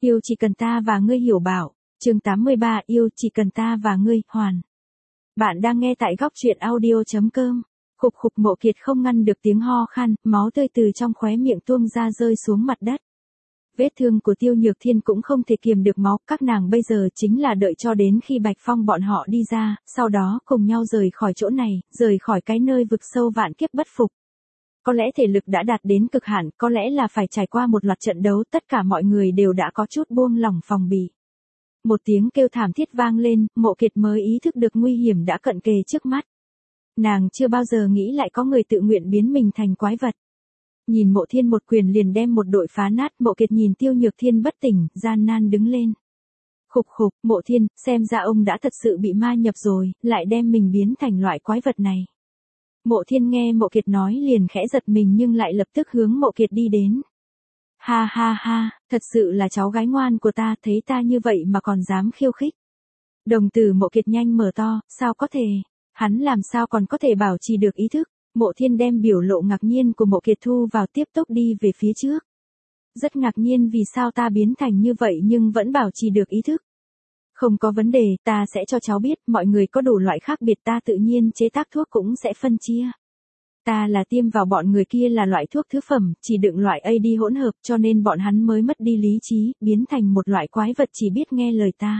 Yêu chỉ cần ta và ngươi hiểu bảo. Chương 83 Yêu chỉ cần ta và ngươi, hoàn. Bạn đang nghe tại góc truyện audio.com. Khục khục Mộ Kiệt không ngăn được tiếng ho khan, máu tươi từ trong khóe miệng tuôn ra rơi xuống mặt đất. Vết thương của Tiêu Nhược Thiên cũng không thể kiềm được máu, các nàng bây giờ chính là đợi cho đến khi Bạch Phong bọn họ đi ra, sau đó cùng nhau rời khỏi chỗ này, rời khỏi cái nơi vực sâu vạn kiếp bất phục. Có lẽ thể lực đã đạt đến cực hạn, có lẽ là phải trải qua một loạt trận đấu, tất cả mọi người đều đã có chút buông lỏng phòng bị. Một tiếng kêu thảm thiết vang lên, Mộ Kiệt mới ý thức được nguy hiểm đã cận kề trước mắt. Nàng chưa bao giờ nghĩ lại có người tự nguyện biến mình thành quái vật. Nhìn Mộ Thiên một quyền liền đem một đội phá nát, Mộ Kiệt nhìn Tiêu Nhược Thiên bất tỉnh, gian nan đứng lên. Khục khục, Mộ Thiên, xem ra ông đã thật sự bị ma nhập rồi, lại đem mình biến thành loại quái vật này. Mộ Thiên nghe Mộ Kiệt nói liền khẽ giật mình nhưng lại lập tức hướng Mộ Kiệt đi đến. Ha ha ha, thật sự là cháu gái ngoan của ta, thấy ta như vậy mà còn dám khiêu khích. Đồng tử Mộ Kiệt nhanh mở to, sao có thể, hắn làm sao còn có thể bảo trì được ý thức. Mộ Thiên đem biểu lộ ngạc nhiên của Mộ Kiệt thu vào tiếp tục đi về phía trước. Rất ngạc nhiên vì sao ta biến thành như vậy nhưng vẫn bảo trì được ý thức. Không có vấn đề, ta sẽ cho cháu biết, mọi người có đủ loại khác biệt, ta tự nhiên chế tác thuốc cũng sẽ phân chia. Ta là tiêm vào bọn người kia là loại thuốc thứ phẩm, chỉ đựng loại AD hỗn hợp cho nên bọn hắn mới mất đi lý trí, biến thành một loại quái vật chỉ biết nghe lời ta.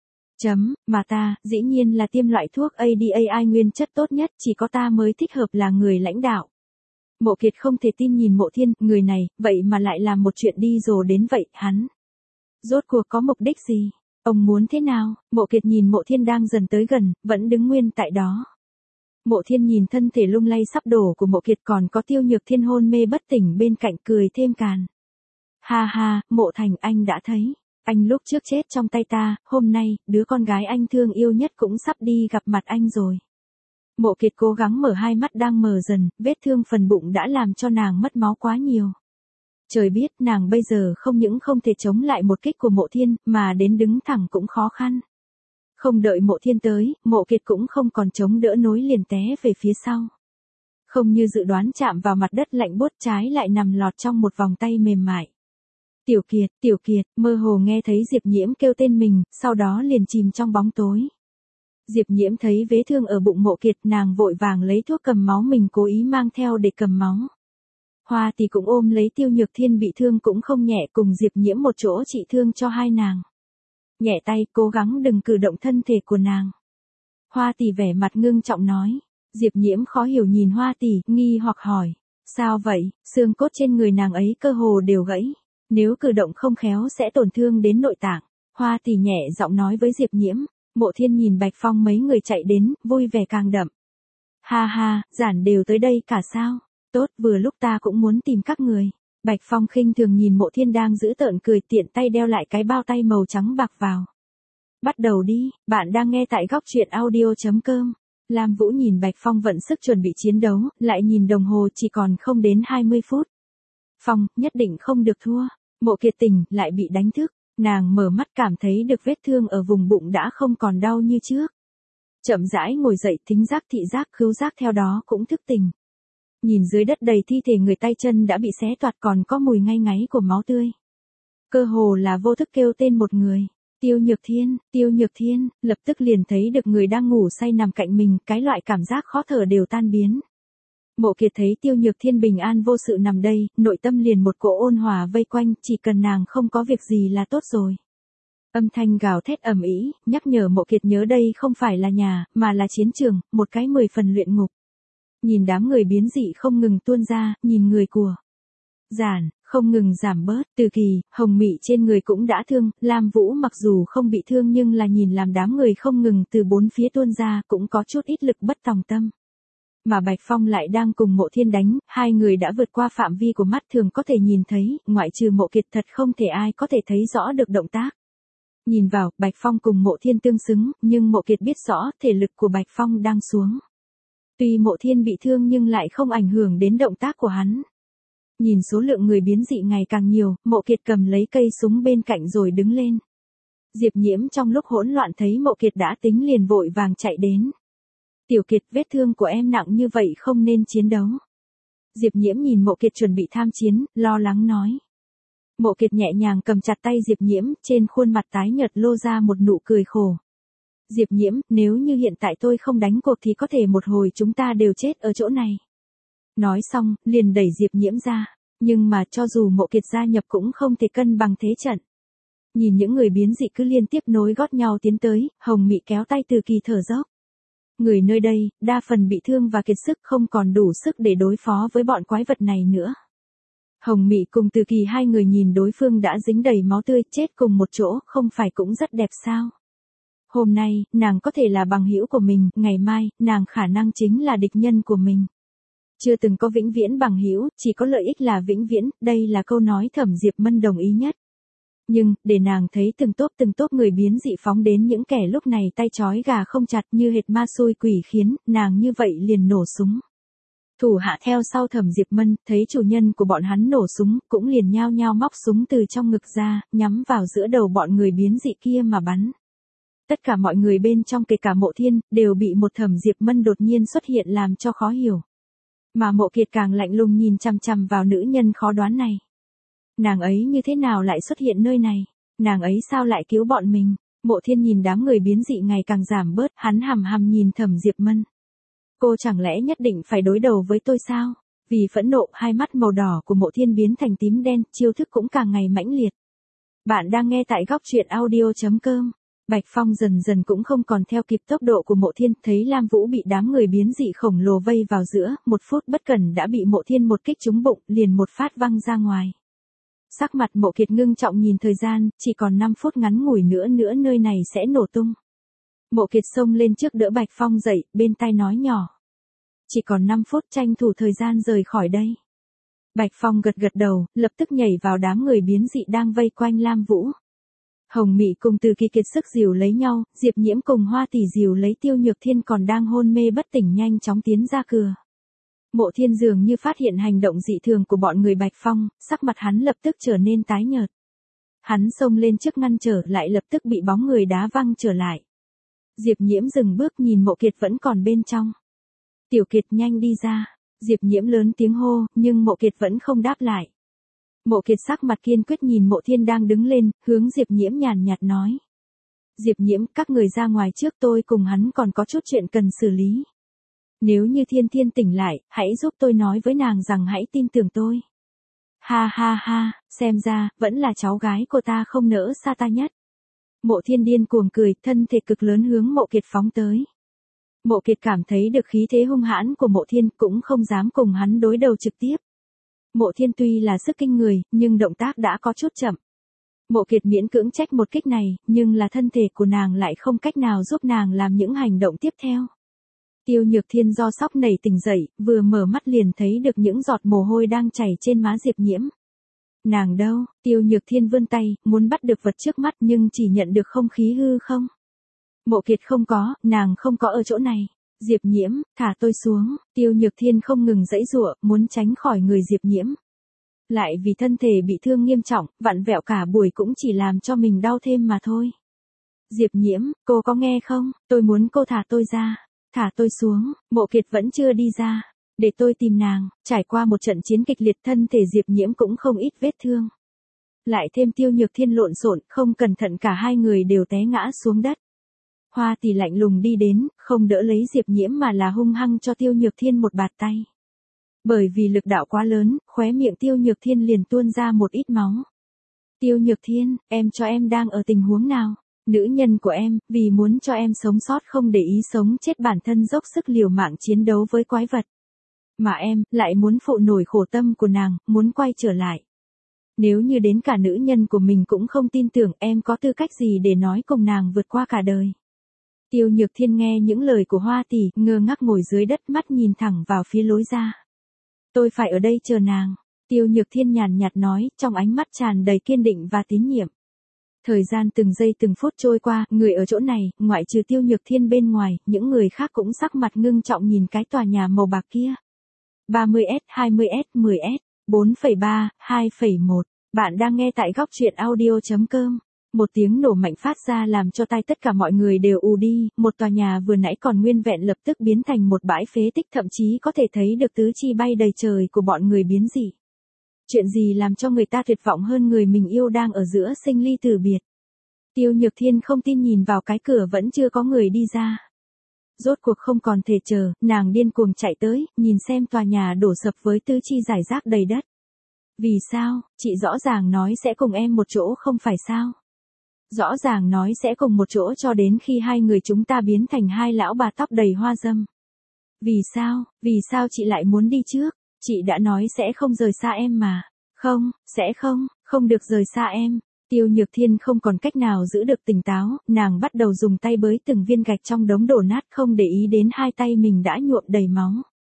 Mà ta, dĩ nhiên là tiêm loại thuốc ADAI nguyên chất tốt nhất, chỉ có ta mới thích hợp là người lãnh đạo. Mộ Kiệt không thể tin nhìn Mộ Thiên, người này, vậy mà lại làm một chuyện đi rồi đến vậy, hắn. Rốt cuộc có mục đích gì? Ông muốn thế nào? Mộ Kiệt nhìn Mộ Thiên đang dần tới gần, vẫn đứng nguyên tại đó. Mộ Thiên nhìn thân thể lung lay sắp đổ của Mộ Kiệt còn có Tiêu Nhược Thiên hôn mê bất tỉnh bên cạnh cười thêm càn. Ha ha, Mộ Thành anh đã thấy. Anh lúc trước chết trong tay ta, hôm nay, đứa con gái anh thương yêu nhất cũng sắp đi gặp mặt anh rồi. Mộ Kiệt cố gắng mở hai mắt đang mờ dần, vết thương phần bụng đã làm cho nàng mất máu quá nhiều. Trời biết nàng bây giờ không những không thể chống lại một kích của Mộ Thiên, mà đến đứng thẳng cũng khó khăn. Không đợi Mộ Thiên tới, Mộ Kiệt cũng không còn chống đỡ nối liền té về phía sau. Không như dự đoán chạm vào mặt đất lạnh buốt, trái lại nằm lọt trong một vòng tay mềm mại. Tiểu Kiệt, mơ hồ nghe thấy Diệp Nhiễm kêu tên mình, sau đó liền chìm trong bóng tối. Diệp Nhiễm thấy vết thương ở bụng Mộ Kiệt, nàng vội vàng lấy thuốc cầm máu mình cố ý mang theo để cầm máu. Hoa thì cũng ôm lấy Tiêu Nhược Thiên bị thương cũng không nhẹ, cùng Diệp Nhiễm một chỗ trị thương cho hai nàng. Nhẹ tay, cố gắng đừng cử động thân thể của nàng. Hoa tỷ vẻ mặt ngưng trọng nói. Diệp Nhiễm khó hiểu nhìn Hoa tỷ, nghi hoặc hỏi. Sao vậy, xương cốt trên người nàng ấy cơ hồ đều gãy. Nếu cử động không khéo sẽ tổn thương đến nội tạng. Hoa tỷ nhẹ giọng nói với Diệp Nhiễm. Mộ Thiên nhìn Bạch Phong mấy người chạy đến, vui vẻ càng đậm. Ha ha, giản đều tới đây cả sao? Tốt, vừa lúc ta cũng muốn tìm các người. Bạch Phong khinh thường nhìn Mộ Thiên đang giữ tợn cười, tiện tay đeo lại cái bao tay màu trắng bạc vào. Bắt đầu đi, bạn đang nghe tại góc truyện audio.com. Lam Vũ nhìn Bạch Phong vận sức chuẩn bị chiến đấu, lại nhìn đồng hồ chỉ còn không đến 20 phút. Phong, nhất định không được thua. Mộ Kiệt tỉnh, lại bị đánh thức. Nàng mở mắt cảm thấy được vết thương ở vùng bụng đã không còn đau như trước. Chậm rãi ngồi dậy, thính giác thị giác khứu giác theo đó cũng thức tỉnh. Nhìn dưới đất đầy thi thể người, tay chân đã bị xé toạc còn có mùi ngáy ngáy của máu tươi. Cơ hồ là vô thức kêu tên một người. Tiêu Nhược Thiên, lập tức liền thấy được người đang ngủ say nằm cạnh mình, cái loại cảm giác khó thở đều tan biến. Mộ Kiệt thấy Tiêu Nhược Thiên bình an vô sự nằm đây, nội tâm liền một cỗ ôn hòa vây quanh, chỉ cần nàng không có việc gì là tốt rồi. Âm thanh gào thét ầm ĩ, nhắc nhở Mộ Kiệt nhớ đây không phải là nhà, mà là chiến trường, một cái 10 phần luyện ngục. Nhìn đám người biến dị không ngừng tuôn ra, nhìn người của Giản không ngừng giảm bớt, Từ Kỳ, Hồng Mị trên người cũng đã thương, Lam Vũ mặc dù không bị thương nhưng là nhìn làm đám người không ngừng từ bốn phía tuôn ra, cũng có chút ít lực bất tòng tâm. Mà Bạch Phong lại đang cùng Mộ Thiên đánh, hai người đã vượt qua phạm vi của mắt thường có thể nhìn thấy, ngoại trừ Mộ Kiệt thật không thể ai có thể thấy rõ được động tác. Nhìn vào, Bạch Phong cùng Mộ Thiên tương xứng, nhưng Mộ Kiệt biết rõ, thể lực của Bạch Phong đang xuống. Tuy Mộ Thiên bị thương nhưng lại không ảnh hưởng đến động tác của hắn. Nhìn số lượng người biến dị ngày càng nhiều, Mộ Kiệt cầm lấy cây súng bên cạnh rồi đứng lên. Diệp Nhiễm trong lúc hỗn loạn thấy Mộ Kiệt đã tính liền vội vàng chạy đến. Tiểu Kiệt, vết thương của em nặng như vậy không nên chiến đấu. Diệp Nhiễm nhìn Mộ Kiệt chuẩn bị tham chiến, lo lắng nói. Mộ Kiệt nhẹ nhàng cầm chặt tay Diệp Nhiễm, trên khuôn mặt tái nhợt lô ra một nụ cười khổ. Diệp Nhiễm, nếu như hiện tại tôi không đánh cuộc thì có thể một hồi chúng ta đều chết ở chỗ này. Nói xong, liền đẩy Diệp Nhiễm ra. Nhưng mà cho dù Mộ Kiệt gia nhập cũng không thể cân bằng thế trận. Nhìn những người biến dị cứ liên tiếp nối gót nhau tiến tới, Hồng Mị kéo tay Từ Kỳ thở dốc. Người nơi đây, đa phần bị thương và kiệt sức không còn đủ sức để đối phó với bọn quái vật này nữa. Hồng Mị cùng Từ Kỳ hai người nhìn đối phương đã dính đầy máu tươi chết cùng một chỗ, không phải cũng rất đẹp sao? Hôm nay, nàng có thể là bằng hữu của mình, ngày mai, nàng khả năng chính là địch nhân của mình. Chưa từng có vĩnh viễn bằng hữu, chỉ có lợi ích là vĩnh viễn, đây là câu nói Thẩm Diệp Mân đồng ý nhất. Nhưng, để nàng thấy từng tốp người biến dị phóng đến những kẻ lúc này tay trói gà không chặt như hệt ma xui quỷ khiến, nàng như vậy liền nổ súng. Thủ hạ theo sau Thẩm Diệp Mân, thấy chủ nhân của bọn hắn nổ súng, cũng liền nhao nhao móc súng từ trong ngực ra, nhắm vào giữa đầu bọn người biến dị kia mà bắn. Tất cả mọi người bên trong kể cả Mộ Thiên, đều bị một Thẩm Diệp Mân đột nhiên xuất hiện làm cho khó hiểu. Mà Mộ Kiệt càng lạnh lùng nhìn chằm chằm vào nữ nhân khó đoán này. Nàng ấy như thế nào lại xuất hiện nơi này? Nàng ấy sao lại cứu bọn mình? Mộ Thiên nhìn đám người biến dị ngày càng giảm bớt, hắn hằm hằm nhìn Thẩm Diệp Mân. Cô chẳng lẽ nhất định phải đối đầu với tôi sao? Vì phẫn nộ, hai mắt màu đỏ của Mộ Thiên biến thành tím đen, chiêu thức cũng càng ngày mãnh liệt. Bạn đang nghe tại góc truyện audio.com. Bạch Phong dần dần cũng không còn theo kịp tốc độ của Mộ Thiên, thấy Lam Vũ bị đám người biến dị khổng lồ vây vào giữa, một phút bất cẩn đã bị Mộ Thiên một kích trúng bụng, liền một phát văng ra ngoài. Sắc mặt Mộ Kiệt ngưng trọng nhìn thời gian, chỉ còn 5 phút ngắn ngủi nữa nơi này sẽ nổ tung. Mộ Kiệt xông lên trước đỡ Bạch Phong dậy, bên tai nói nhỏ. Chỉ còn 5 phút, tranh thủ thời gian rời khỏi đây. Bạch Phong gật gật đầu, lập tức nhảy vào đám người biến dị đang vây quanh Lam Vũ. Hồng Mị cùng Từ Kỳ kiệt sức dìu lấy nhau, Diệp Nhiễm cùng Hoa Tỷ dìu lấy Tiêu Nhược Thiên còn đang hôn mê bất tỉnh nhanh chóng tiến ra cửa. Mộ Thiên dường như phát hiện hành động dị thường của bọn người Bạch Phong, sắc mặt hắn lập tức trở nên tái nhợt. Hắn xông lên trước ngăn trở lại lập tức bị bóng người đá văng trở lại. Diệp Nhiễm dừng bước nhìn Mộ Kiệt vẫn còn bên trong. Tiểu Kiệt nhanh đi ra, Diệp Nhiễm lớn tiếng hô, nhưng Mộ Kiệt vẫn không đáp lại. Mộ Kiệt sắc mặt kiên quyết nhìn Mộ Thiên đang đứng lên, hướng Diệp Nhiễm nhàn nhạt nói. Diệp Nhiễm, các người ra ngoài trước, tôi cùng hắn còn có chút chuyện cần xử lý. Nếu như Thiên Thiên tỉnh lại, hãy giúp tôi nói với nàng rằng hãy tin tưởng tôi. Ha ha ha, xem ra, vẫn là cháu gái của ta không nỡ xa ta nhất. Mộ Thiên điên cuồng cười, thân thể cực lớn hướng Mộ Kiệt phóng tới. Mộ Kiệt cảm thấy được khí thế hung hãn của Mộ Thiên, cũng không dám cùng hắn đối đầu trực tiếp. Mộ Thiên tuy là sức kinh người, nhưng động tác đã có chút chậm. Mộ Kiệt miễn cưỡng trách một kích này, nhưng là thân thể của nàng lại không cách nào giúp nàng làm những hành động tiếp theo. Tiêu Nhược Thiên do sốc nảy tỉnh dậy, vừa mở mắt liền thấy được những giọt mồ hôi đang chảy trên má Diệp Nhiễm. Nàng đâu? Tiêu Nhược Thiên vươn tay, muốn bắt được vật trước mắt nhưng chỉ nhận được không khí hư không. Mộ Kiệt không có, nàng không có ở chỗ này. Diệp Nhiễm, thả tôi xuống. Tiêu Nhược Thiên không ngừng giãy giụa, muốn tránh khỏi người Diệp Nhiễm. Lại vì thân thể bị thương nghiêm trọng, vặn vẹo cả buổi cũng chỉ làm cho mình đau thêm mà thôi. Diệp Nhiễm, cô có nghe không? Tôi muốn cô thả tôi ra. Thả tôi xuống. Mộ Kiệt vẫn chưa đi ra. Để tôi tìm nàng. Trải qua một trận chiến kịch liệt, thân thể Diệp Nhiễm cũng không ít vết thương. Lại thêm Tiêu Nhược Thiên lộn xộn, không cẩn thận cả hai người đều té ngã xuống đất. Hoa Tỷ lạnh lùng đi đến, không đỡ lấy Diệp Nhiễm mà là hung hăng cho Tiêu Nhược Thiên một bạt tay. Bởi vì lực đạo quá lớn, khóe miệng Tiêu Nhược Thiên liền tuôn ra một ít máu. Tiêu Nhược Thiên, em cho em đang ở tình huống nào? Nữ nhân của em, vì muốn cho em sống sót không để ý sống chết bản thân dốc sức liều mạng chiến đấu với quái vật. Mà em, lại muốn phụ nổi khổ tâm của nàng, muốn quay trở lại. Nếu như đến cả nữ nhân của mình cũng không tin tưởng, em có tư cách gì để nói cùng nàng vượt qua cả đời? Tiêu Nhược Thiên nghe những lời của Hoa Tỷ, ngơ ngác ngồi dưới đất, mắt nhìn thẳng vào phía lối ra. Tôi phải ở đây chờ nàng. Tiêu Nhược Thiên nhàn nhạt nói, trong ánh mắt tràn đầy kiên định và tín nhiệm. Thời gian từng giây từng phút trôi qua, người ở chỗ này, ngoại trừ Tiêu Nhược Thiên bên ngoài, những người khác cũng sắc mặt ngưng trọng nhìn cái tòa nhà màu bạc kia. 30S, 20S, 10S, 4,3, 2,1. Bạn đang nghe tại góc truyện audio.com. Một tiếng nổ mạnh phát ra làm cho tai tất cả mọi người đều ù đi, một tòa nhà vừa nãy còn nguyên vẹn lập tức biến thành một bãi phế tích, thậm chí có thể thấy được tứ chi bay đầy trời của bọn người biến dị. Chuyện gì làm cho người ta tuyệt vọng hơn người mình yêu đang ở giữa sinh ly tử biệt. Tiêu Nhược Thiên không tin nhìn vào cái cửa vẫn chưa có người đi ra. Rốt cuộc không còn thể chờ, nàng điên cuồng chạy tới, nhìn xem tòa nhà đổ sập với tứ chi rải rác đầy đất. Vì sao, chị rõ ràng nói sẽ cùng em một chỗ không phải sao? Rõ ràng nói sẽ cùng một chỗ cho đến khi hai người chúng ta biến thành hai lão bà tóc đầy hoa dâm. Vì sao chị lại muốn đi trước? Chị đã nói sẽ không rời xa em mà. Không, sẽ không được rời xa em. Tiêu Nhược Thiên không còn cách nào giữ được tỉnh táo, nàng bắt đầu dùng tay bới từng viên gạch trong đống đổ nát không để ý đến hai tay mình đã nhuộm đầy máu.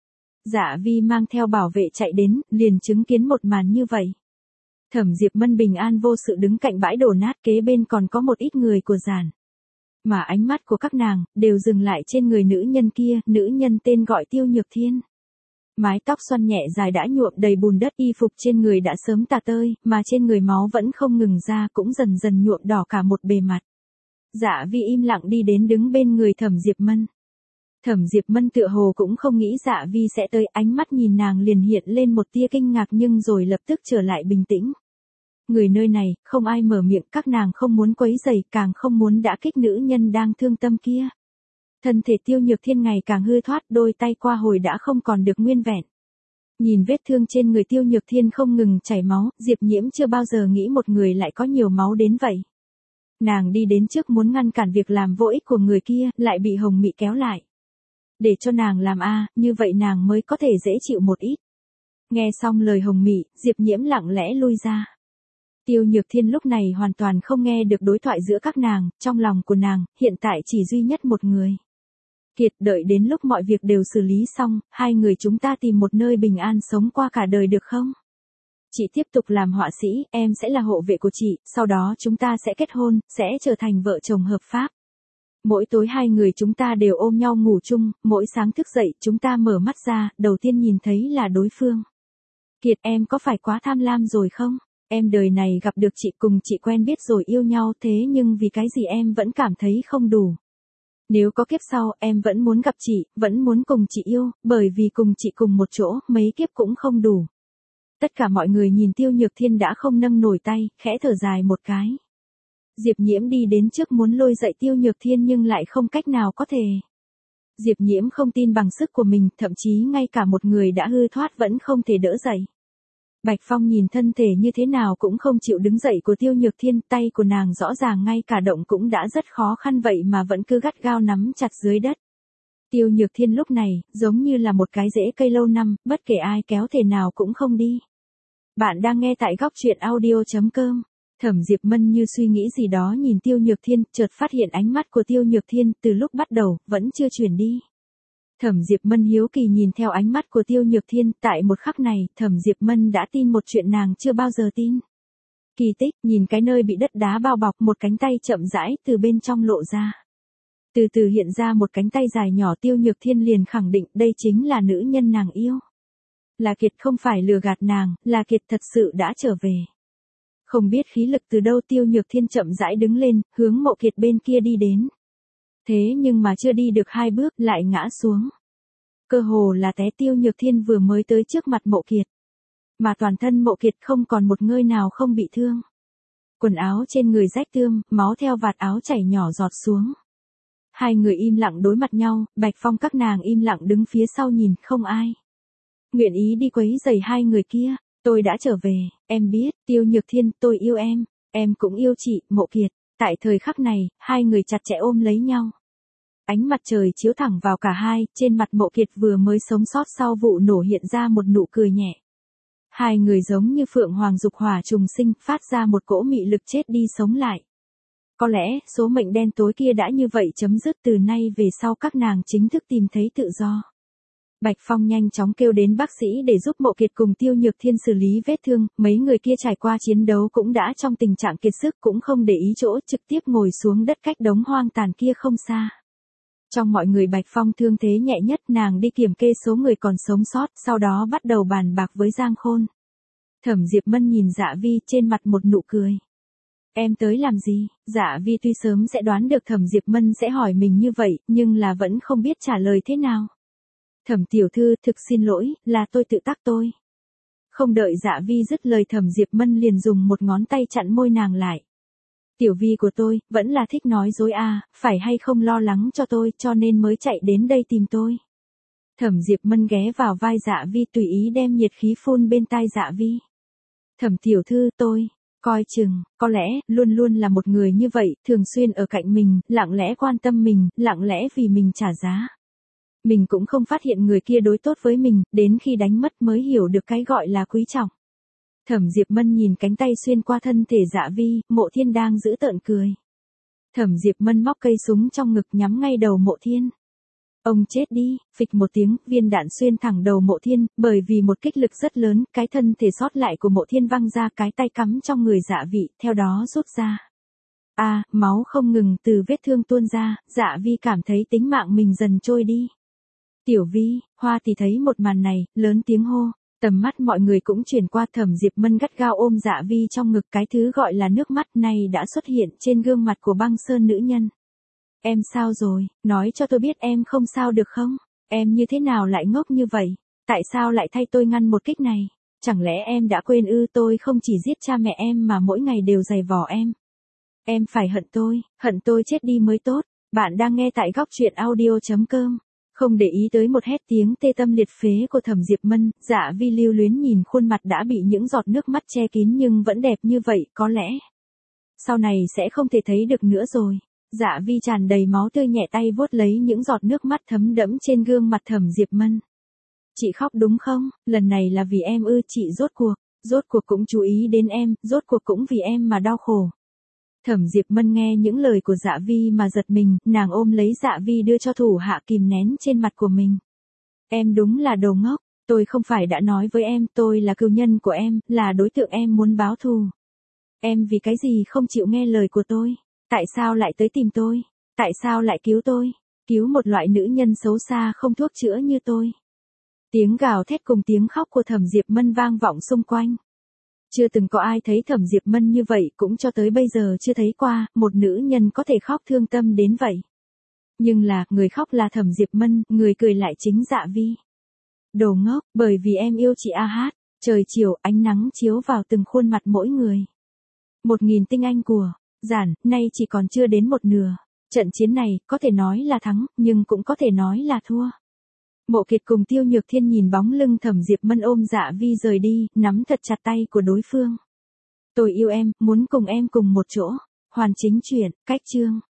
Dạ Vi mang theo bảo vệ chạy đến, liền chứng kiến một màn như vậy. Thẩm Diệp Mân bình an vô sự đứng cạnh bãi đổ nát, kế bên còn có một ít người của giàn. Mà ánh mắt của các nàng, đều dừng lại trên người nữ nhân kia, nữ nhân tên gọi Tiêu Nhược Thiên. Mái tóc xoăn nhẹ dài đã nhuộm đầy bùn đất, y phục trên người đã sớm tả tơi, mà trên người máu vẫn không ngừng ra, cũng dần dần nhuộm đỏ cả một bề mặt. Dạ Vi im lặng đi đến đứng bên người Thẩm Diệp Mân. Thẩm Diệp Mân tựa hồ cũng không nghĩ Dạ Vi sẽ tới, ánh mắt nhìn nàng liền hiện lên một tia kinh ngạc nhưng rồi lập tức trở lại bình tĩnh. Người nơi này, không ai mở miệng, các nàng không muốn quấy rầy, càng không muốn đả kích nữ nhân đang thương tâm kia. Thân thể Tiêu Nhược Thiên ngày càng hư thoát, đôi tay qua hồi đã không còn được nguyên vẹn. Nhìn vết thương trên người Tiêu Nhược Thiên không ngừng chảy máu, Diệp Nhiễm chưa bao giờ nghĩ một người lại có nhiều máu đến vậy. Nàng đi đến trước muốn ngăn cản việc làm vô ích của người kia, lại bị Hồng Mị kéo lại. Để cho nàng làm như vậy nàng mới có thể dễ chịu một ít. Nghe xong lời Hồng Mị, Diệp Nhiễm lặng lẽ lui ra. Tiêu Nhược Thiên lúc này hoàn toàn không nghe được đối thoại giữa các nàng, trong lòng của nàng, hiện tại chỉ duy nhất một người. Kiệt, đợi đến lúc mọi việc đều xử lý xong, hai người chúng ta tìm một nơi bình an sống qua cả đời được không? Chị tiếp tục làm họa sĩ, em sẽ là hộ vệ của chị, sau đó chúng ta sẽ kết hôn, sẽ trở thành vợ chồng hợp pháp. Mỗi tối hai người chúng ta đều ôm nhau ngủ chung, mỗi sáng thức dậy chúng ta mở mắt ra, đầu tiên nhìn thấy là đối phương. Kiệt, em có phải quá tham lam rồi không? Em đời này gặp được chị, cùng chị quen biết rồi yêu nhau, thế nhưng vì cái gì em vẫn cảm thấy không đủ. Nếu có kiếp sau, em vẫn muốn gặp chị, vẫn muốn cùng chị yêu, bởi vì cùng chị cùng một chỗ, mấy kiếp cũng không đủ. Tất cả mọi người nhìn Tiêu Nhược Thiên đã không nâng nổi tay, khẽ thở dài một cái. Diệp Nhiễm đi đến trước muốn lôi dậy Tiêu Nhược Thiên nhưng lại không cách nào có thể. Diệp Nhiễm không tin bằng sức của mình, thậm chí ngay cả một người đã hư thoát vẫn không thể đỡ dậy. Bạch Phong nhìn thân thể như thế nào cũng không chịu đứng dậy của Tiêu Nhược Thiên, tay của nàng rõ ràng ngay cả động cũng đã rất khó khăn vậy mà vẫn cứ gắt gao nắm chặt dưới đất. Tiêu Nhược Thiên lúc này, giống như là một cái rễ cây lâu năm, bất kể ai kéo thể nào cũng không đi. Bạn đang nghe tại góc truyện audio.com. Thẩm Diệp Mân như suy nghĩ gì đó nhìn Tiêu Nhược Thiên, chợt phát hiện ánh mắt của Tiêu Nhược Thiên từ lúc bắt đầu, vẫn chưa chuyển đi. Thẩm Diệp Mân hiếu kỳ nhìn theo ánh mắt của Tiêu Nhược Thiên, tại một khắc này, Thẩm Diệp Mân đã tin một chuyện nàng chưa bao giờ tin. Kỳ tích, nhìn cái nơi bị đất đá bao bọc, một cánh tay chậm rãi từ bên trong lộ ra. Từ từ hiện ra một cánh tay dài nhỏ, Tiêu Nhược Thiên liền khẳng định đây chính là nữ nhân nàng yêu. Là Kiệt, không phải lừa gạt nàng, là Kiệt thật sự đã trở về. Không biết khí lực từ đâu, Tiêu Nhược Thiên chậm rãi đứng lên, hướng Mộ Kiệt bên kia đi đến. Thế nhưng mà chưa đi được hai bước, lại ngã xuống. Cơ hồ là té. Tiêu Nhược Thiên vừa mới tới trước mặt Mộ Kiệt. Mà toàn thân Mộ Kiệt không còn một ngơi nào không bị thương. Quần áo trên người rách tươm, máu theo vạt áo chảy nhỏ giọt xuống. Hai người im lặng đối mặt nhau, Bạch Phong các nàng im lặng đứng phía sau nhìn, không ai nguyện ý đi quấy rầy hai người kia. Tôi đã trở về, em biết, Tiêu Nhược Thiên, tôi yêu em cũng yêu chị, Mộ Kiệt. Tại thời khắc này, hai người chặt chẽ ôm lấy nhau. Ánh mặt trời chiếu thẳng vào cả hai, trên mặt Mộ Kiệt vừa mới sống sót sau vụ nổ hiện ra một nụ cười nhẹ. Hai người giống như phượng hoàng dục hỏa trùng sinh, phát ra một cỗ mị lực chết đi sống lại. Có lẽ, số mệnh đen tối kia đã như vậy chấm dứt, từ nay về sau các nàng chính thức tìm thấy tự do. Bạch Phong nhanh chóng kêu đến bác sĩ để giúp Mộ Kiệt cùng Tiêu Nhược Thiên xử lý vết thương, mấy người kia trải qua chiến đấu cũng đã trong tình trạng kiệt sức, cũng không để ý chỗ, trực tiếp ngồi xuống đất cách đống hoang tàn kia không xa. Trong mọi người Bạch Phong thương thế nhẹ nhất, nàng đi kiểm kê số người còn sống sót, sau đó bắt đầu bàn bạc với Giang Khôn. Thẩm Diệp Mân nhìn Dạ Vi, trên mặt một nụ cười. Em tới làm gì? Dạ Vi tuy sớm sẽ đoán được Thẩm Diệp Mân sẽ hỏi mình như vậy, nhưng là vẫn không biết trả lời thế nào. Thẩm tiểu thư, thực xin lỗi, là tôi tự tác tôi. Không đợi Dạ Vi dứt lời Thẩm Diệp Mân liền dùng một ngón tay chặn môi nàng lại. Tiểu Vi của tôi, vẫn là thích nói dối à, phải hay không lo lắng cho tôi cho nên mới chạy đến đây tìm tôi. Thẩm Diệp Mân ghé vào vai Dạ Vi tùy ý đem nhiệt khí phun bên tai Dạ Vi. Thẩm tiểu thư tôi, coi chừng, có lẽ, luôn luôn là một người như vậy, thường xuyên ở cạnh mình, lặng lẽ quan tâm mình, lặng lẽ vì mình trả giá. Mình cũng không phát hiện người kia đối tốt với mình, đến khi đánh mất mới hiểu được cái gọi là quý trọng. Thẩm Diệp Mân nhìn cánh tay xuyên qua thân thể Dạ Vi, Mộ Thiên đang giữ tợn cười. Thẩm Diệp Mân móc cây súng trong ngực nhắm ngay đầu Mộ Thiên. Ông chết đi, phịch một tiếng, viên đạn xuyên thẳng đầu Mộ Thiên, bởi vì một kích lực rất lớn, cái thân thể sót lại của Mộ Thiên văng ra, cái tay cắm trong người Dạ Vi, theo đó rút ra. Máu không ngừng từ vết thương tuôn ra, Dạ Vi cảm thấy tính mạng mình dần trôi đi. Tiểu Vi, Hoa thì thấy một màn này, lớn tiếng hô. Tầm mắt mọi người cũng chuyển qua Thẩm Diệp Mân gắt gao ôm Dạ Vi trong ngực, cái thứ gọi là nước mắt này đã xuất hiện trên gương mặt của băng sơn nữ nhân. Em sao rồi, nói cho tôi biết em không sao được không? Em như thế nào lại ngốc như vậy? Tại sao lại thay tôi ngăn một kích này? Chẳng lẽ em đã quên tôi không chỉ giết cha mẹ em mà mỗi ngày đều giày vò em? Em phải hận tôi chết đi mới tốt. Bạn đang nghe tại Góc Truyện Audio.com. Không để ý tới một hét tiếng tê tâm liệt phế của Thẩm Diệp Mân, Dạ Vi lưu luyến nhìn khuôn mặt đã bị những giọt nước mắt che kín nhưng vẫn đẹp như vậy, có lẽ sau này sẽ không thể thấy được nữa rồi. Dạ Vi tràn đầy máu tươi nhẹ tay vuốt lấy những giọt nước mắt thấm đẫm trên gương mặt Thẩm Diệp Mân. Chị khóc đúng không? Lần này là vì em chị rốt cuộc cũng chú ý đến em, rốt cuộc cũng vì em mà đau khổ. Thẩm Diệp Mân nghe những lời của Dạ Vi mà giật mình, nàng ôm lấy Dạ Vi đưa cho thủ hạ kìm nén trên mặt của mình. Em đúng là đồ ngốc, tôi không phải đã nói với em tôi là cừu nhân của em, là đối tượng em muốn báo thù. Em vì cái gì không chịu nghe lời của tôi? Tại sao lại tới tìm tôi? Tại sao lại cứu tôi? Cứu một loại nữ nhân xấu xa không thuốc chữa như tôi. Tiếng gào thét cùng tiếng khóc của Thẩm Diệp Mân vang vọng xung quanh. Chưa từng có ai thấy Thẩm Diệp Mân như vậy, cũng cho tới bây giờ chưa thấy qua, một nữ nhân có thể khóc thương tâm đến vậy. Nhưng người khóc là Thẩm Diệp Mân, người cười lại chính Dạ Vi. Đồ ngốc, bởi vì em yêu chị hát. Trời chiều, ánh nắng chiếu vào từng khuôn mặt mỗi người. 1000 tinh anh của giản, nay chỉ còn chưa đến một nửa. Trận chiến này, có thể nói là thắng, nhưng cũng có thể nói là thua. Mộ Kiệt cùng Tiêu Nhược Thiên nhìn bóng lưng Thẩm Diệp Mân ôm Dạ Vi rời đi, nắm thật chặt tay của đối phương. Tôi yêu em, muốn cùng em cùng một chỗ. Hoàn chính truyện, cách chương.